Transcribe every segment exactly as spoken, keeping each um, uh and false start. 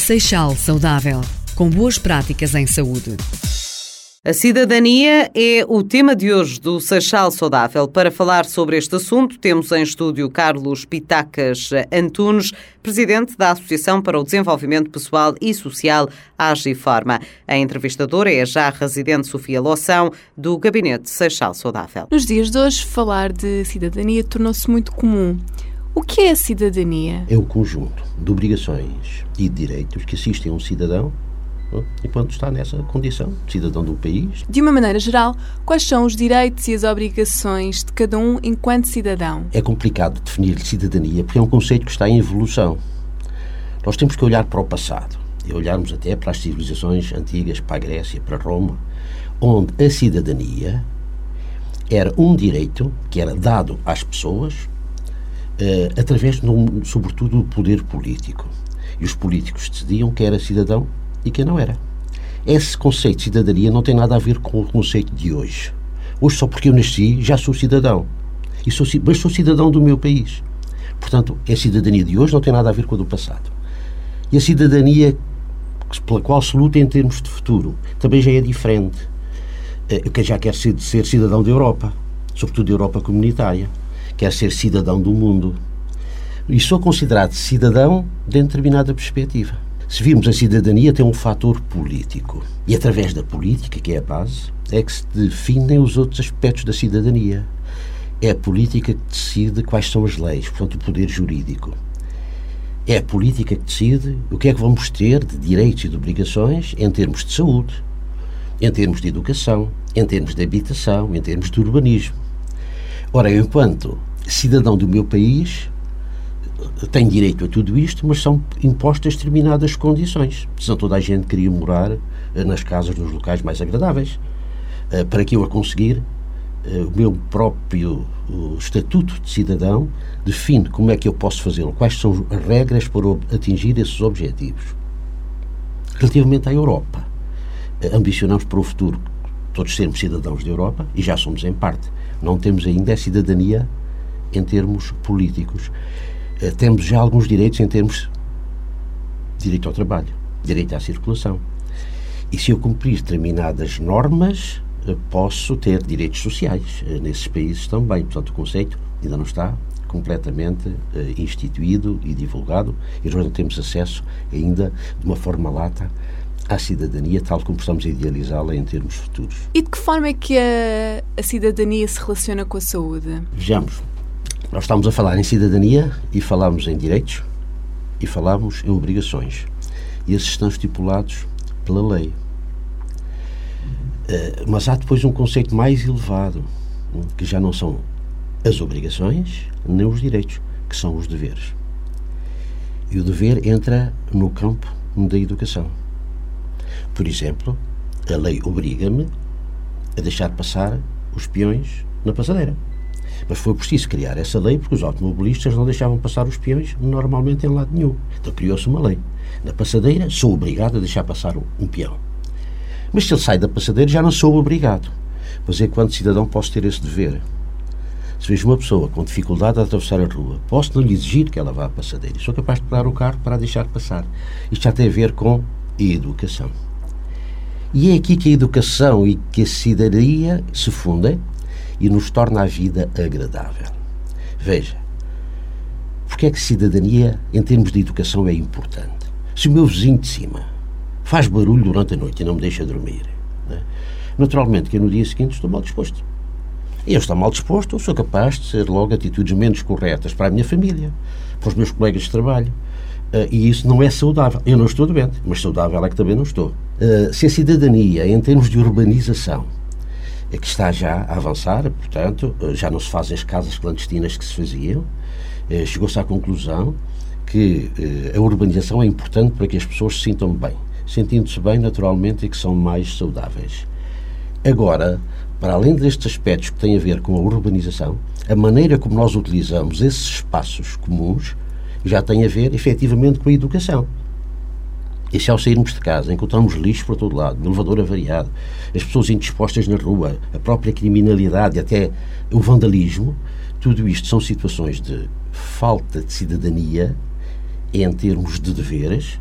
Seixal Saudável, com boas práticas em saúde. A cidadania é o tema de hoje do Seixal Saudável. Para falar sobre este assunto, temos em estúdio Carlos Pitacas Antunes, presidente da Associação para o Desenvolvimento Pessoal e Social Agiforma. A entrevistadora é a já residente Sofia Loção, do Gabinete Seixal Saudável. Nos dias de hoje, falar de cidadania tornou-se muito comum. O que é a cidadania? É o conjunto de obrigações e de direitos que assistem a um cidadão enquanto está nessa condição de cidadão do país. De uma maneira geral, quais são os direitos e as obrigações de cada um enquanto cidadão? É complicado definir cidadania porque é um conceito que está em evolução. Nós temos que olhar para o passado e olharmos até para as civilizações antigas, para a Grécia, para Roma, onde a cidadania era um direito que era dado às pessoas eh, através, de, sobretudo, do poder político. E os políticos decidiam quem era cidadão e quem não era. Esse conceito de cidadania não tem nada a ver com o conceito de hoje. Hoje, só porque eu nasci, já sou cidadão. E sou, mas sou cidadão do meu país. Portanto, a cidadania de hoje não tem nada a ver com a do passado. E a cidadania pela qual se luta em termos de futuro também já é diferente. Eu já quero ser, ser cidadão da Europa, sobretudo da Europa comunitária. Quero ser cidadão do mundo. E sou considerado cidadão de determinada perspectiva. Se virmos a cidadania, tem um fator político. E através da política, que é a base, é que se definem os outros aspectos da cidadania. É a política que decide quais são as leis, portanto, o poder jurídico. É a política que decide o que é que vamos ter de direitos e de obrigações em termos de saúde, em termos de educação, em termos de habitação, em termos de urbanismo. Ora, eu, enquanto cidadão do meu país, tem direito a tudo isto, mas são impostas determinadas condições. Senão toda a gente queria morar nas casas, nos locais mais agradáveis. Para que eu a conseguir, o meu próprio estatuto de cidadão define como é que eu posso fazê-lo, quais são as regras para atingir esses objetivos. Relativamente à Europa, ambicionamos para o futuro todos sermos cidadãos da Europa, e já somos em parte. Não temos ainda a cidadania em termos políticos. Temos já alguns direitos em termos de direito ao trabalho, direito à circulação. E se eu cumprir determinadas normas, posso ter direitos sociais nesses países também. Portanto, o conceito ainda não está completamente instituído e divulgado, e nós não temos acesso ainda de uma forma lata à cidadania, tal como estamos a idealizá-la em termos futuros. E de que forma é que a, a cidadania se relaciona com a saúde? Vejamos. Nós estamos a falar em cidadania e falamos em direitos e falamos em obrigações. E esses estão estipulados pela lei. Uh, mas há depois um conceito mais elevado, que já não são as obrigações nem os direitos, que são os deveres. E o dever entra no campo da educação. Por exemplo, a lei obriga-me a deixar passar os peões na passadeira. Mas foi preciso criar essa lei porque os automobilistas não deixavam passar os peões normalmente em lado nenhum. Então criou-se uma lei. Na passadeira sou obrigado a deixar passar um peão. Mas se ele sai da passadeira já não sou obrigado. Pois é, enquanto cidadão posso ter esse dever. Se vejo uma pessoa com dificuldade a atravessar a rua, posso não lhe exigir que ela vá à passadeira. Sou capaz de parar o carro para a deixar passar. Isto já tem a ver com a educação. E é aqui que a educação e que a cidadania se fundem e nos torna a vida agradável. Veja, porque é que cidadania, em termos de educação, é importante? Se o meu vizinho de cima faz barulho durante a noite e não me deixa dormir, né? Naturalmente que eu no dia seguinte estou mal disposto. E eu estou mal disposto, eu sou capaz de ser logo atitudes menos corretas para a minha família, para os meus colegas de trabalho. Uh, e isso não é saudável. Eu não estou doente, mas saudável é que também não estou. Uh, se a cidadania, em termos de urbanização, é que está já a avançar, portanto, já não se fazem as casas clandestinas que se faziam, chegou-se à conclusão que a urbanização é importante para que as pessoas se sintam bem, sentindo-se bem naturalmente e que são mais saudáveis. Agora, para além destes aspectos que têm a ver com a urbanização, a maneira como nós utilizamos esses espaços comuns já tem a ver, efetivamente, com a educação. E se ao sairmos de casa encontramos lixo por todo lado, o elevador avariado, as pessoas indispostas na rua, a própria criminalidade, até o vandalismo, tudo isto são situações de falta de cidadania em termos de deveres,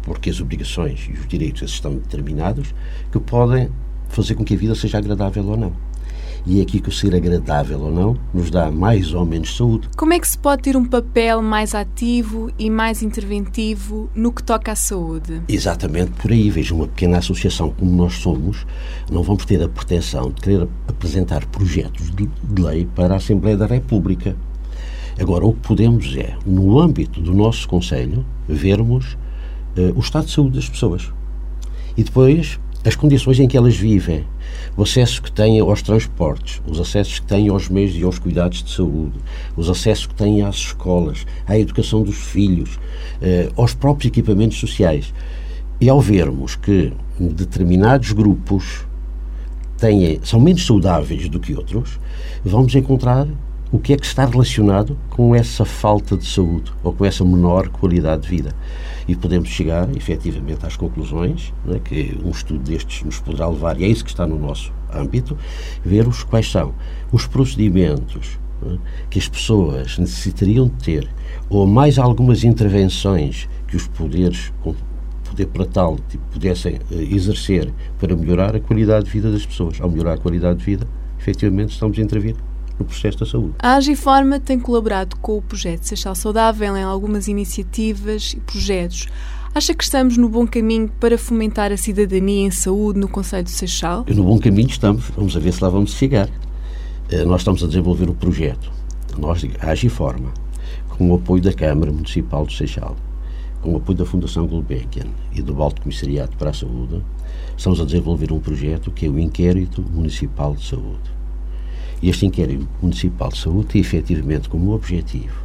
porque as obrigações e os direitos estão determinados, que podem fazer com que a vida seja agradável ou não. E é aqui que o ser agradável ou não nos dá mais ou menos saúde. Como é que se pode ter um papel mais ativo e mais interventivo no que toca à saúde? Exatamente por aí. Veja, uma pequena associação como nós somos, não vamos ter a pretensão de querer apresentar projetos de lei para a Assembleia da República. Agora, o que podemos é, no âmbito do nosso Conselho, vermos uh, o estado de saúde das pessoas. E depois, as condições em que elas vivem, o acesso que têm aos transportes, os acessos que têm aos meios e aos cuidados de saúde, os acessos que têm às escolas, à educação dos filhos, eh, aos próprios equipamentos sociais. E ao vermos que determinados grupos têm, são menos saudáveis do que outros, vamos encontrar o que é que está relacionado com essa falta de saúde ou com essa menor qualidade de vida. E podemos chegar, efetivamente, às conclusões, né, que um estudo destes nos poderá levar, e é isso que está no nosso âmbito, ver os, quais são os procedimentos, né, que as pessoas necessitariam de ter, ou mais algumas intervenções que os poderes, com poder para tal, tipo, pudessem uh, exercer para melhorar a qualidade de vida das pessoas. Ao melhorar a qualidade de vida, efetivamente, estamos a intervir no processo da saúde. A Agiforma tem colaborado com o projeto Seixal Saudável em algumas iniciativas e projetos. Acha que estamos no bom caminho para fomentar a cidadania em saúde no concelho de Seixal? No bom caminho estamos. Vamos a ver se lá vamos chegar. Nós estamos a desenvolver o projeto, nós, a Agiforma, com o apoio da Câmara Municipal de Seixal, com o apoio da Fundação Gulbenkian e do Alto Comissariado para a Saúde. Estamos a desenvolver um projeto que é o Inquérito Municipal de Saúde. Este Inquérito Municipal de Saúde tem efetivamente como objetivo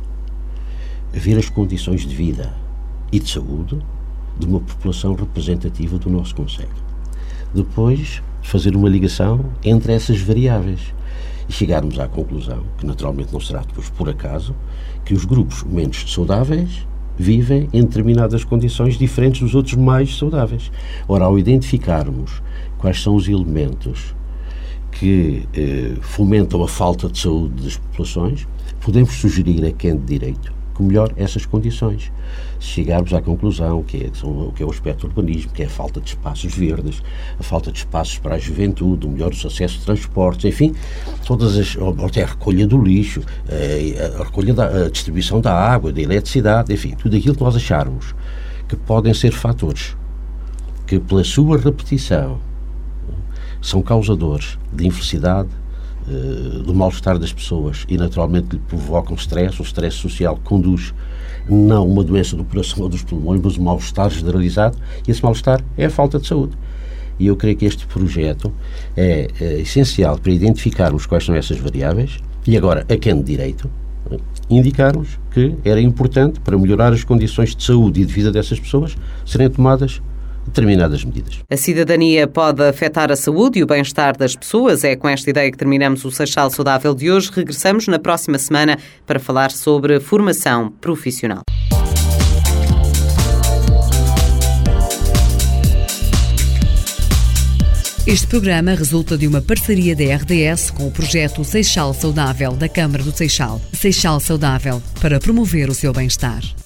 ver as condições de vida e de saúde de uma população representativa do nosso concelho. Depois, fazer uma ligação entre essas variáveis e chegarmos à conclusão, que naturalmente não será depois por acaso, que os grupos menos saudáveis vivem em determinadas condições diferentes dos outros mais saudáveis. Ora, ao identificarmos quais são os elementos que eh, fomentam a falta de saúde das populações, podemos sugerir a quem de direito que melhore essas condições. Se chegarmos à conclusão que é, são, que é o aspecto do urbanismo, que é a falta de espaços verdes, a falta de espaços para a juventude, o melhor acesso de transportes, enfim, todas as, até a recolha do lixo, a, a recolha da a distribuição da água, da eletricidade, enfim, tudo aquilo que nós acharmos que podem ser fatores que, pela sua repetição, são causadores de infelicidade, do mal-estar das pessoas e naturalmente lhe provocam stress. O stress social conduz não uma doença do coração ou dos pulmões, mas um mal-estar generalizado, e esse mal-estar é a falta de saúde. E eu creio que este projeto é, é essencial para identificarmos quais são essas variáveis e agora, a quem de direito, indicarmos que era importante, para melhorar as condições de saúde e de vida dessas pessoas, serem tomadas determinadas medidas. A cidadania pode afetar a saúde e o bem-estar das pessoas. É com esta ideia que terminamos o Seixal Saudável de hoje. Regressamos na próxima semana para falar sobre formação profissional. Este programa resulta de uma parceria da R D S com o projeto Seixal Saudável da Câmara do Seixal. Seixal Saudável, para promover o seu bem-estar.